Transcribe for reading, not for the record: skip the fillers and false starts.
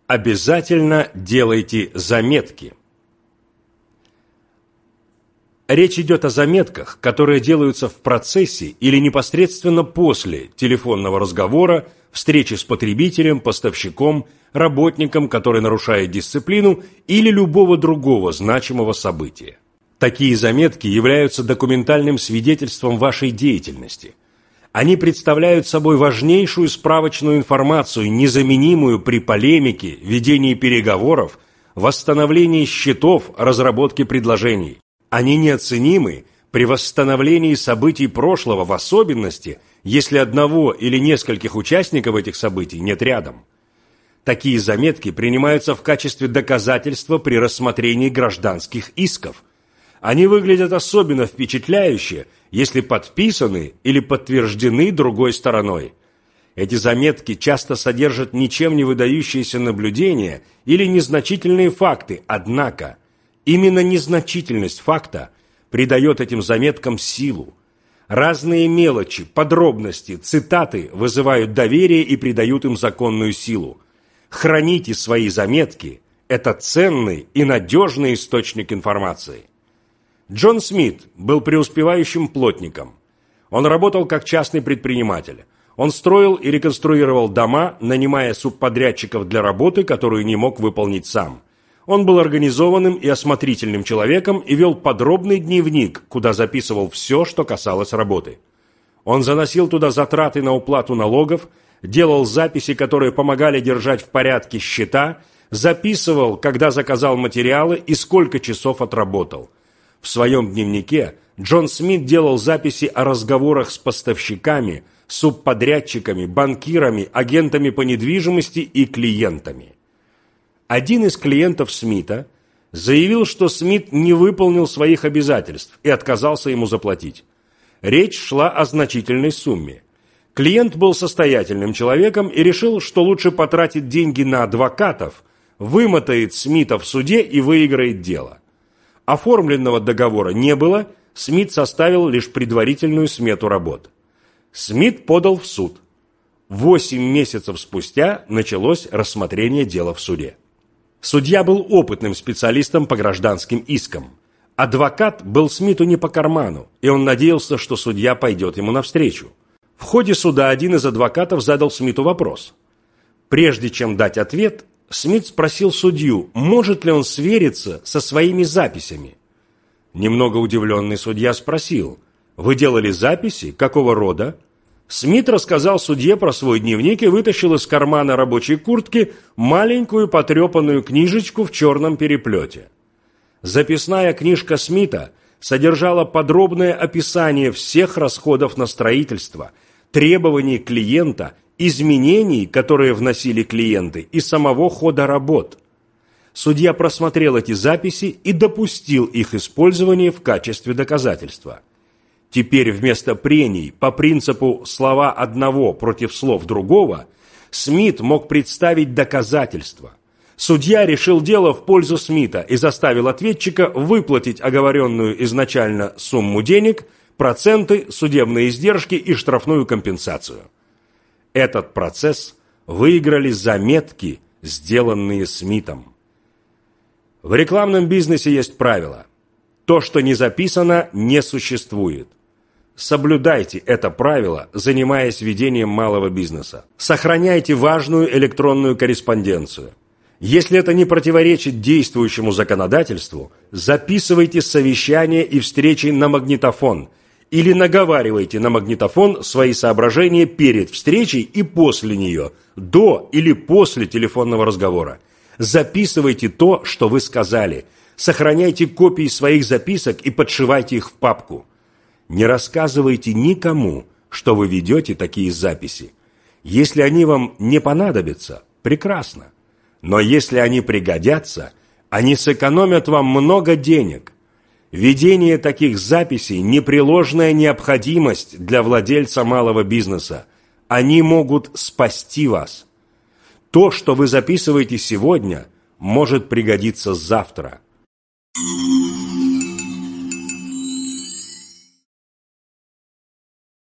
Обязательно делайте заметки. Речь идет о заметках, которые делаются в процессе или непосредственно после телефонного разговора, встречи с потребителем, поставщиком, работником, который нарушает дисциплину, или любого другого значимого события. Такие заметки являются документальным свидетельством вашей деятельности. Они представляют собой важнейшую справочную информацию, незаменимую при полемике, ведении переговоров, восстановлении счетов, разработке предложений. Они неоценимы при восстановлении событий прошлого, в особенности, если одного или нескольких участников этих событий нет рядом. Такие заметки принимаются в качестве доказательства при рассмотрении гражданских исков. Они выглядят особенно впечатляюще, если подписаны или подтверждены другой стороной. Эти заметки часто содержат ничем не выдающиеся наблюдения или незначительные факты, однако именно незначительность факта придает этим заметкам силу. Разные мелочи, подробности, цитаты вызывают доверие и придают им законную силу. Храните свои заметки – это ценный и надежный источник информации. Джон Смит был преуспевающим плотником. Он работал как частный предприниматель. Он строил и реконструировал дома, нанимая субподрядчиков для работы, которую не мог выполнить сам. Он был организованным и осмотрительным человеком и вел подробный дневник, куда записывал все, что касалось работы. Он заносил туда затраты на уплату налогов, делал записи, которые помогали держать в порядке счета, записывал, когда заказал материалы и сколько часов отработал. В своем дневнике Джон Смит делал записи о разговорах с поставщиками, субподрядчиками, банкирами, агентами по недвижимости и клиентами. Один из клиентов Смита заявил, что Смит не выполнил своих обязательств и отказался ему заплатить. Речь шла о значительной сумме. Клиент был состоятельным человеком и решил, что лучше потратить деньги на адвокатов, вымотает Смита в суде и выиграет дело. Оформленного договора не было, Смит составил лишь предварительную смету работ. Смит подал в суд. 8 месяцев спустя началось рассмотрение дела в суде. Судья был опытным специалистом по гражданским искам. Адвокат был Смиту не по карману, и он надеялся, что судья пойдет ему навстречу. В ходе суда один из адвокатов задал Смиту вопрос. Прежде чем дать ответ, Смит спросил судью, может ли он свериться со своими записями. Немного удивленный судья спросил, «Вы делали записи? Какого рода?» Смит рассказал судье про свой дневник и вытащил из кармана рабочей куртки маленькую потрепанную книжечку в черном переплете. Записная книжка Смита содержала подробное описание всех расходов на строительство, требований клиента, изменений, которые вносили клиенты, и самого хода работ. Судья просмотрел эти записи и допустил их использование в качестве доказательства. Теперь вместо прений по принципу слова одного против слов другого Смит мог представить доказательства. Судья решил дело в пользу Смита и заставил ответчика выплатить оговоренную изначально сумму денег, проценты, судебные издержки и штрафную компенсацию. Этот процесс выиграли заметки, сделанные Смитом. В рекламном бизнесе есть правило. То, что не записано, не существует. Соблюдайте это правило, занимаясь ведением малого бизнеса. Сохраняйте важную электронную корреспонденцию. Если это не противоречит действующему законодательству, записывайте совещания и встречи на магнитофон или наговаривайте на магнитофон свои соображения перед встречей и после нее, до или после телефонного разговора. Записывайте то, что вы сказали. Сохраняйте копии своих записок и подшивайте их в папку. Не рассказывайте никому, что вы ведете такие записи. Если они вам не понадобятся, прекрасно. Но если они пригодятся, они сэкономят вам много денег. Ведение таких записей – непреложная необходимость для владельца малого бизнеса. Они могут спасти вас. То, что вы записываете сегодня, может пригодиться завтра.